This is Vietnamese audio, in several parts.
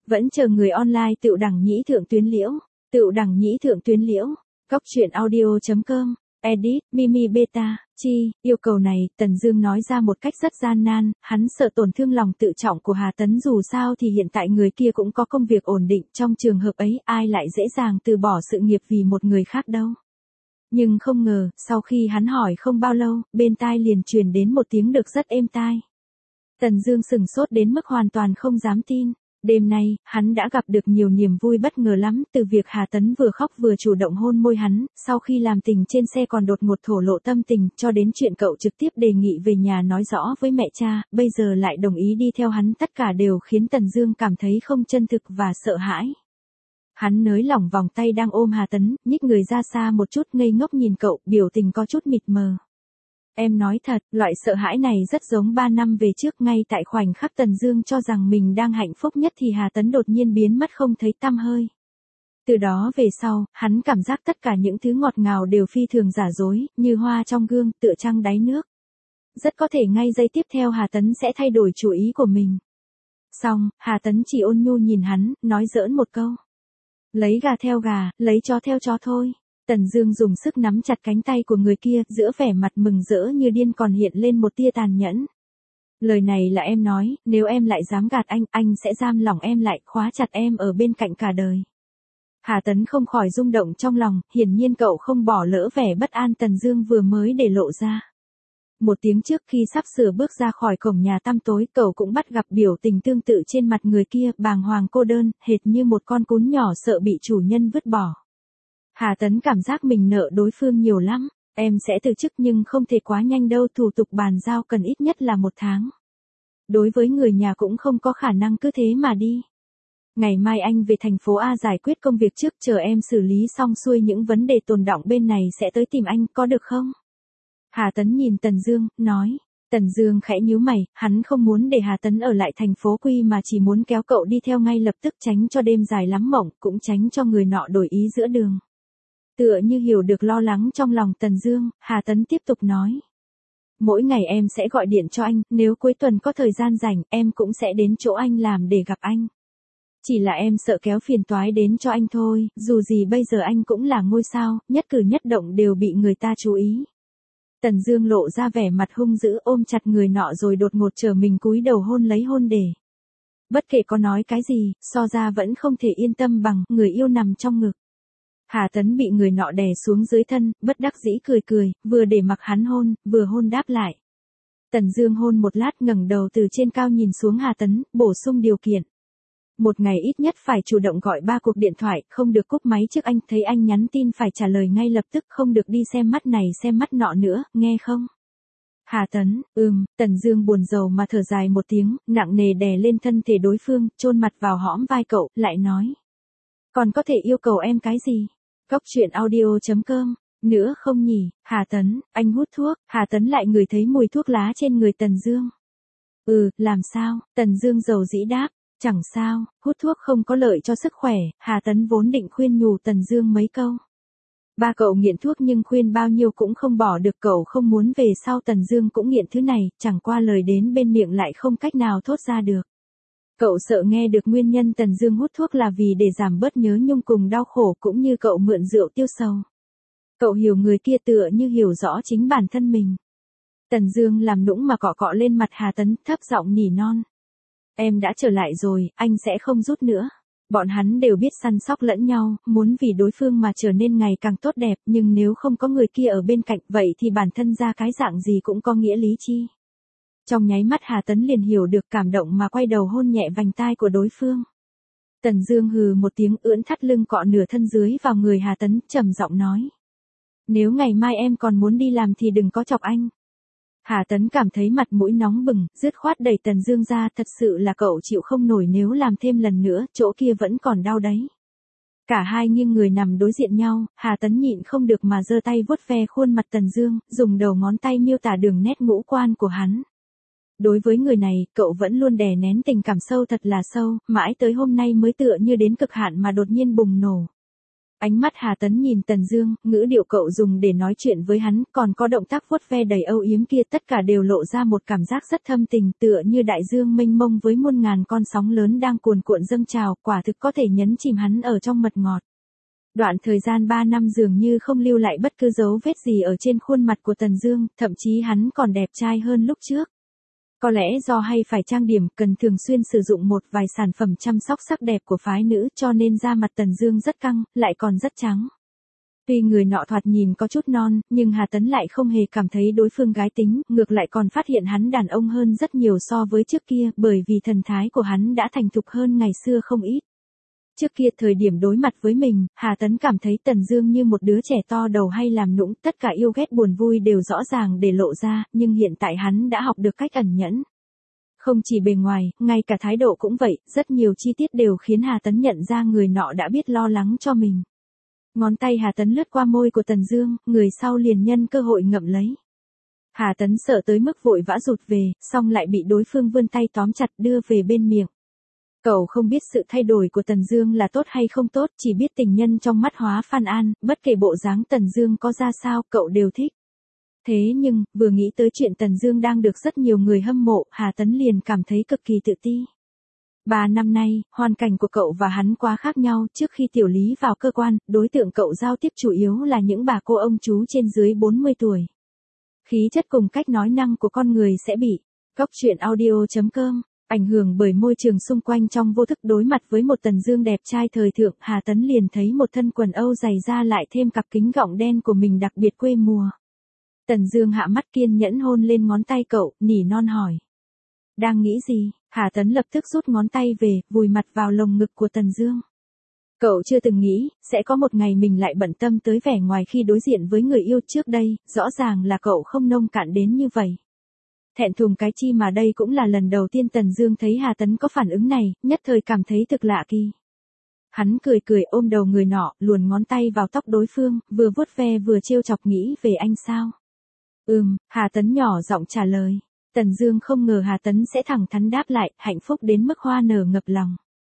Vẫn chờ người online Tựu Đằng Nhĩ Thượng Tuyến Liễu. Tựu Đằng Nhĩ Thượng Tuyến Liễu. Góc truyện audio.com. Edit, Mimi Beta, Chi, yêu cầu này, Tần Dương nói ra một cách rất gian nan, hắn sợ tổn thương lòng tự trọng của Hà Tấn, dù sao thì hiện tại người kia cũng có công việc ổn định, trong trường hợp ấy ai lại dễ dàng từ bỏ sự nghiệp vì một người khác đâu. Nhưng không ngờ, sau khi hắn hỏi không bao lâu, bên tai liền truyền đến một tiếng được rất êm tai. Tần Dương sửng sốt đến mức hoàn toàn không dám tin. Đêm nay, hắn đã gặp được nhiều niềm vui bất ngờ lắm, từ việc Hà Tấn vừa khóc vừa chủ động hôn môi hắn, sau khi làm tình trên xe còn đột ngột thổ lộ tâm tình, cho đến chuyện cậu trực tiếp đề nghị về nhà nói rõ với mẹ cha, bây giờ lại đồng ý đi theo hắn, tất cả đều khiến Tần Dương cảm thấy không chân thực và sợ hãi. Hắn nới lỏng vòng tay đang ôm Hà Tấn, nhích người ra xa một chút, ngây ngốc nhìn cậu, biểu tình có chút mịt mờ. Em nói thật, loại sợ hãi này rất giống 3 năm về trước, ngay tại khoảnh khắc Tần Dương cho rằng mình đang hạnh phúc nhất thì Hà Tấn đột nhiên biến mất không thấy tăm hơi. Từ đó về sau, hắn cảm giác tất cả những thứ ngọt ngào đều phi thường giả dối, như hoa trong gương, tựa trăng đáy nước. Rất có thể ngay giây tiếp theo Hà Tấn sẽ thay đổi chủ ý của mình. Xong, Hà Tấn chỉ ôn nhu nhìn hắn, nói giỡn một câu. Lấy gà theo gà, lấy chó theo chó thôi. Tần Dương dùng sức nắm chặt cánh tay của người kia, giữa vẻ mặt mừng rỡ như điên còn hiện lên một tia tàn nhẫn. Lời này là em nói, nếu em lại dám gạt anh sẽ giam lỏng em lại, khóa chặt em ở bên cạnh cả đời. Hà Tấn không khỏi rung động trong lòng, hiển nhiên cậu không bỏ lỡ vẻ bất an Tần Dương vừa mới để lộ ra. Một tiếng trước khi sắp sửa bước ra khỏi cổng nhà tăm tối, cậu cũng bắt gặp biểu tình tương tự trên mặt người kia, bàng hoàng cô đơn, hệt như một con cún nhỏ sợ bị chủ nhân vứt bỏ. Hà Tấn cảm giác mình nợ đối phương nhiều lắm, em sẽ từ chức nhưng không thể quá nhanh đâu, thủ tục bàn giao cần ít nhất là 1 tháng. Đối với người nhà cũng không có khả năng cứ thế mà đi. Ngày mai anh về thành phố A giải quyết công việc trước, chờ em xử lý xong xuôi những vấn đề tồn đọng bên này sẽ tới tìm anh, có được không? Hà Tấn nhìn Tần Dương, nói. Tần Dương khẽ nhíu mày, hắn không muốn để Hà Tấn ở lại thành phố Quy mà chỉ muốn kéo cậu đi theo ngay lập tức, tránh cho đêm dài lắm mộng, cũng tránh cho người nọ đổi ý giữa đường. Tựa như hiểu được lo lắng trong lòng Tần Dương, Hà Tấn tiếp tục nói. Mỗi ngày em sẽ gọi điện cho anh, nếu cuối tuần có thời gian rảnh, em cũng sẽ đến chỗ anh làm để gặp anh. Chỉ là em sợ kéo phiền toái đến cho anh thôi, dù gì bây giờ anh cũng là ngôi sao, nhất cử nhất động đều bị người ta chú ý. Tần Dương lộ ra vẻ mặt hung dữ, ôm chặt người nọ rồi đột ngột trở mình cúi đầu hôn lấy hôn để. Bất kể có nói cái gì, so ra vẫn không thể yên tâm bằng người yêu nằm trong ngực. Hà Tấn bị người nọ đè xuống dưới thân, bất đắc dĩ cười cười, vừa để mặc hắn hôn, vừa hôn đáp lại. Tần Dương hôn một lát, ngẩng đầu từ trên cao nhìn xuống Hà Tấn, bổ sung điều kiện. Một ngày ít nhất phải chủ động gọi 3 cuộc điện thoại, không được cúp máy trước anh, thấy anh nhắn tin phải trả lời ngay lập tức, không được đi xem mắt này xem mắt nọ nữa, nghe không? Hà Tấn, Tần Dương buồn rầu mà thở dài một tiếng, nặng nề đè lên thân thể đối phương, chôn mặt vào hõm vai cậu, lại nói. Còn có thể yêu cầu em cái gì? Góc truyện audio.com, nữa không nhỉ? Hà Tấn, anh hút thuốc. Hà Tấn lại ngửi thấy mùi thuốc lá trên người Tần Dương. Làm sao? Tần Dương dầu dĩ đáp. Chẳng sao, hút thuốc không có lợi cho sức khỏe. Hà Tấn vốn định khuyên nhủ Tần Dương mấy câu. Ba cậu nghiện thuốc nhưng khuyên bao nhiêu cũng không bỏ được, cậu không muốn về sau Tần Dương cũng nghiện thứ này, chẳng qua lời đến bên miệng lại không cách nào thốt ra được. Cậu sợ nghe được nguyên nhân Tần Dương hút thuốc là vì để giảm bớt nhớ nhung cùng đau khổ, cũng như cậu mượn rượu tiêu sầu. Cậu hiểu người kia tựa như hiểu rõ chính bản thân mình. Tần Dương làm nũng mà cọ cọ lên mặt Hà Tấn, thấp giọng nỉ non. Em đã trở lại rồi, anh sẽ không rút nữa. Bọn hắn đều biết săn sóc lẫn nhau, muốn vì đối phương mà trở nên ngày càng tốt đẹp, nhưng nếu không có người kia ở bên cạnh, vậy thì bản thân ra cái dạng gì cũng có nghĩa lý chi. Trong nháy mắt Hà Tấn liền hiểu được, cảm động mà quay đầu hôn nhẹ vành tai của đối phương. Tần Dương hừ một tiếng, ưỡn thắt lưng cọ nửa thân dưới vào người Hà Tấn, trầm giọng nói. Nếu ngày mai em còn muốn đi làm thì đừng có chọc anh. Hà Tấn cảm thấy mặt mũi nóng bừng, dứt khoát đẩy Tần Dương ra, thật sự là cậu chịu không nổi, nếu làm thêm lần nữa, chỗ kia vẫn còn đau đấy. Cả hai nghiêng người nằm đối diện nhau, Hà Tấn nhịn không được mà giơ tay vuốt ve khuôn mặt Tần Dương, dùng đầu ngón tay miêu tả đường nét ngũ quan của hắn. Đối với người này, cậu vẫn luôn đè nén tình cảm sâu thật là sâu, mãi tới hôm nay mới tựa như đến cực hạn mà đột nhiên bùng nổ. Ánh mắt Hà Tấn nhìn Tần Dương, ngữ điệu cậu dùng để nói chuyện với hắn, còn có động tác vuốt ve đầy âu yếm kia, tất cả đều lộ ra một cảm giác rất thâm tình, tựa như đại dương mênh mông với muôn ngàn con sóng lớn đang cuồn cuộn dâng trào, quả thực có thể nhấn chìm hắn ở trong mật ngọt. Đoạn thời gian 3 năm dường như không lưu lại bất cứ dấu vết gì ở trên khuôn mặt của Tần Dương, thậm chí hắn còn đẹp trai hơn lúc trước. Có lẽ do hay phải trang điểm, cần thường xuyên sử dụng một vài sản phẩm chăm sóc sắc đẹp của phái nữ, cho nên da mặt Tần Dương rất căng, lại còn rất trắng. Tuy người nọ thoạt nhìn có chút non, nhưng Hà Tấn lại không hề cảm thấy đối phương gái tính, ngược lại còn phát hiện hắn đàn ông hơn rất nhiều so với trước kia, bởi vì thần thái của hắn đã thành thục hơn ngày xưa không ít. Trước kia thời điểm đối mặt với mình, Hà Tấn cảm thấy Tần Dương như một đứa trẻ to đầu hay làm nũng, tất cả yêu ghét buồn vui đều rõ ràng để lộ ra, nhưng hiện tại hắn đã học được cách ẩn nhẫn. Không chỉ bề ngoài, ngay cả thái độ cũng vậy, rất nhiều chi tiết đều khiến Hà Tấn nhận ra người nọ đã biết lo lắng cho mình. Ngón tay Hà Tấn lướt qua môi của Tần Dương, người sau liền nhân cơ hội ngậm lấy. Hà Tấn sợ tới mức vội vã rụt về, xong lại bị đối phương vươn tay tóm chặt đưa về bên miệng. Cậu không biết sự thay đổi của Tần Dương là tốt hay không tốt, chỉ biết tình nhân trong mắt Hóa Phan An, bất kể bộ dáng Tần Dương có ra sao, cậu đều thích. Thế nhưng, vừa nghĩ tới chuyện Tần Dương đang được rất nhiều người hâm mộ, Hà Tấn liền cảm thấy cực kỳ tự ti. 3 năm nay, hoàn cảnh của cậu và hắn quá khác nhau, trước khi Tiểu Lý vào cơ quan, đối tượng cậu giao tiếp chủ yếu là những bà cô ông chú trên dưới 40 tuổi. Khí chất cùng cách nói năng của con người sẽ bị goctruyện.audio.com ảnh hưởng bởi môi trường xung quanh, trong vô thức đối mặt với một Tần Dương đẹp trai thời thượng, Hà Tấn liền thấy một thân quần âu dày da lại thêm cặp kính gọng đen của mình đặc biệt quê mùa. Tần Dương hạ mắt kiên nhẫn hôn lên ngón tay cậu, nỉ non hỏi. Đang nghĩ gì? Hà Tấn lập tức rút ngón tay về, vùi mặt vào lồng ngực của Tần Dương. Cậu chưa từng nghĩ, sẽ có một ngày mình lại bận tâm tới vẻ ngoài khi đối diện với người yêu, trước đây, rõ ràng là cậu không nông cạn đến như vậy. Thẹn thùng cái chi mà đây cũng là lần đầu tiên Tần Dương thấy Hà Tấn có phản ứng này, nhất thời cảm thấy thực lạ kỳ. Hắn cười cười ôm đầu người nọ, luồn ngón tay vào tóc đối phương, vừa vuốt ve vừa trêu chọc, nghĩ về anh sao? Hà Tấn nhỏ giọng trả lời. Tần Dương không ngờ Hà Tấn sẽ thẳng thắn đáp lại, hạnh phúc đến mức hoa nở ngập lòng.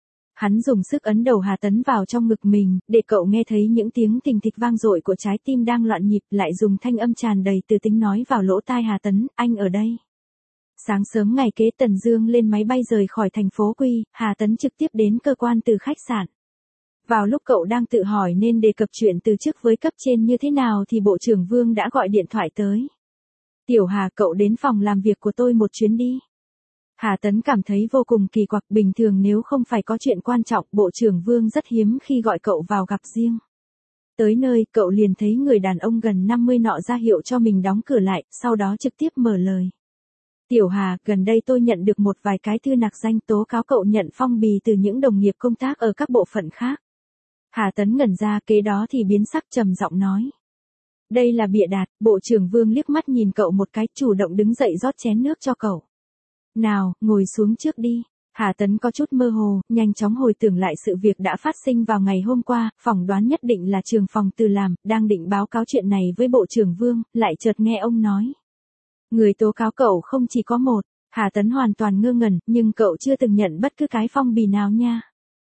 Hắn dùng sức ấn đầu Hà Tấn vào trong ngực mình, để cậu nghe thấy những tiếng thình thịch vang dội của trái tim đang loạn nhịp, lại dùng thanh âm tràn đầy từ tính nói vào lỗ tai Hà Tấn, anh ở đây. Sáng sớm ngày kế Tần Dương lên máy bay rời khỏi thành phố Quy, Hà Tấn trực tiếp đến cơ quan từ khách sạn. Vào lúc cậu đang tự hỏi nên đề cập chuyện từ chức với cấp trên như thế nào thì Bộ trưởng Vương đã gọi điện thoại tới. Tiểu Hà, cậu đến phòng làm việc của tôi một chuyến đi. Hà Tấn cảm thấy vô cùng kỳ quặc, bình thường nếu không phải có chuyện quan trọng, Bộ trưởng Vương rất hiếm khi gọi cậu vào gặp riêng. Tới nơi, cậu liền thấy người đàn ông gần 50 nọ ra hiệu cho mình đóng cửa lại, sau đó trực tiếp mở lời. Tiểu Hà, gần đây tôi nhận được một vài cái thư nạc danh tố cáo cậu nhận phong bì từ những đồng nghiệp công tác ở các bộ phận khác. Hà Tấn ngẩn ra, kế đó thì biến sắc, trầm giọng nói. Đây là bịa đặt. Bộ trưởng Vương liếc mắt nhìn cậu một cái, chủ động đứng dậy rót chén nước cho cậu. Nào, ngồi xuống trước đi. Hà Tấn có chút mơ hồ, nhanh chóng hồi tưởng lại sự việc đã phát sinh vào ngày hôm qua, phỏng đoán nhất định là Trường Phòng Từ làm, đang định báo cáo chuyện này với Bộ trưởng Vương, lại chợt nghe ông nói. Người tố cáo cậu không chỉ có một. Hà Tấn hoàn toàn ngơ ngẩn, nhưng cậu chưa từng nhận bất cứ cái phong bì nào nha.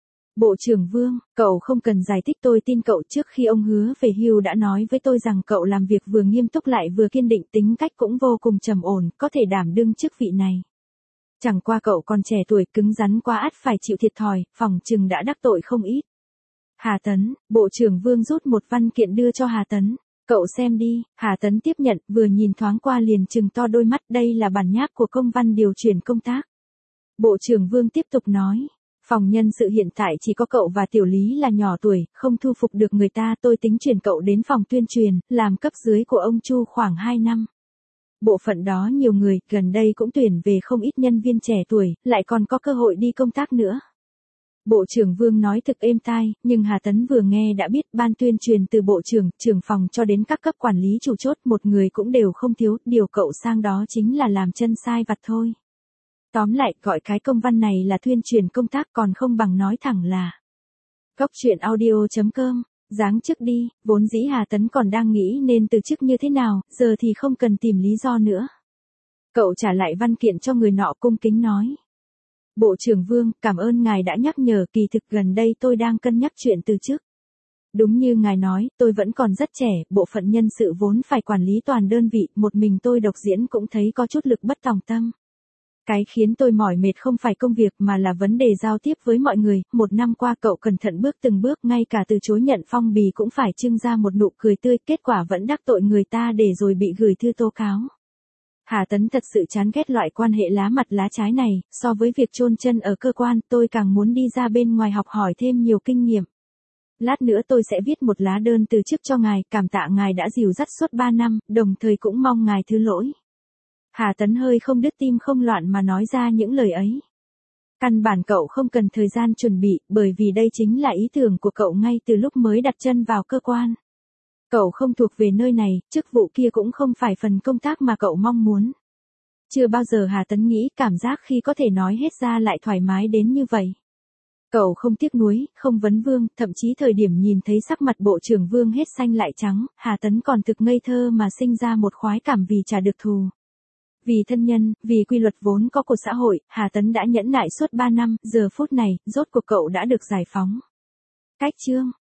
Bộ trưởng Vương, cậu không cần giải thích, tôi tin cậu. Trước khi ông hứa về hưu đã nói với tôi rằng cậu làm việc vừa nghiêm túc lại vừa kiên định, tính cách cũng vô cùng trầm ổn, có thể đảm đương chức vị này. Chẳng qua cậu còn trẻ tuổi, cứng rắn quá, ắt phải chịu thiệt thòi, phỏng chừng đã đắc tội không ít. Hà Tấn, Bộ trưởng Vương rút một văn kiện đưa cho Hà Tấn. Cậu xem đi. Hà Tấn tiếp nhận, vừa nhìn thoáng qua liền trừng to đôi mắt, đây là bản nháp của công văn điều chuyển công tác. Bộ trưởng Vương tiếp tục nói. Phòng nhân sự hiện tại chỉ có cậu và Tiểu Lý là nhỏ tuổi, không thu phục được người ta, tôi tính chuyển cậu đến phòng tuyên truyền, làm cấp dưới của ông Chu khoảng 2 năm. Bộ phận đó nhiều người, gần đây cũng tuyển về không ít nhân viên trẻ tuổi, lại còn có cơ hội đi công tác nữa. Bộ trưởng Vương nói thực êm tai, nhưng Hà Tấn vừa nghe đã biết, ban tuyên truyền từ bộ trưởng, trưởng phòng cho đến các cấp quản lý chủ chốt, một người cũng đều không thiếu, điều cậu sang đó chính là làm chân sai vặt thôi. Tóm lại, gọi cái công văn này là tuyên truyền công tác, còn không bằng nói thẳng là goctruyện.audio.com, giáng chức đi. Vốn dĩ Hà Tấn còn đang nghĩ nên từ chức như thế nào, giờ thì không cần tìm lý do nữa. Cậu trả lại văn kiện cho người nọ, cung kính nói. Bộ trưởng Vương, cảm ơn ngài đã nhắc nhở, kỳ thực gần đây tôi đang cân nhắc chuyện từ chức. Đúng như ngài nói, tôi vẫn còn rất trẻ, bộ phận nhân sự vốn phải quản lý toàn đơn vị, một mình tôi độc diễn cũng thấy có chút lực bất tòng tâm. Cái khiến tôi mỏi mệt không phải công việc mà là vấn đề giao tiếp với mọi người, một năm qua cậu cẩn thận bước từng bước, ngay cả từ chối nhận phong bì cũng phải trưng ra một nụ cười tươi, kết quả vẫn đắc tội người ta để rồi bị gửi thư tố cáo. Hà Tấn thật sự chán ghét loại quan hệ lá mặt lá trái này, so với việc chôn chân ở cơ quan, tôi càng muốn đi ra bên ngoài học hỏi thêm nhiều kinh nghiệm. Lát nữa tôi sẽ viết một lá đơn từ chức cho ngài, cảm tạ ngài đã dìu dắt suốt 3 năm, đồng thời cũng mong ngài thứ lỗi. Hà Tấn hơi không đứt tim không loạn mà nói ra những lời ấy. Căn bản cậu không cần thời gian chuẩn bị, bởi vì đây chính là ý tưởng của cậu ngay từ lúc mới đặt chân vào cơ quan. Cậu không thuộc về nơi này, chức vụ kia cũng không phải phần công tác mà cậu mong muốn. Chưa bao giờ Hà Tấn nghĩ cảm giác khi có thể nói hết ra lại thoải mái đến như vậy. Cậu không tiếc nuối, không vấn vương, thậm chí thời điểm nhìn thấy sắc mặt bộ trưởng Vương hết xanh lại trắng, Hà Tấn còn thực ngây thơ mà sinh ra một khoái cảm vì trả được thù. Vì thân nhân, vì quy luật vốn có của xã hội, Hà Tấn đã nhẫn nại suốt 3 năm, giờ phút này, rốt cuộc cậu đã được giải phóng. Cách chương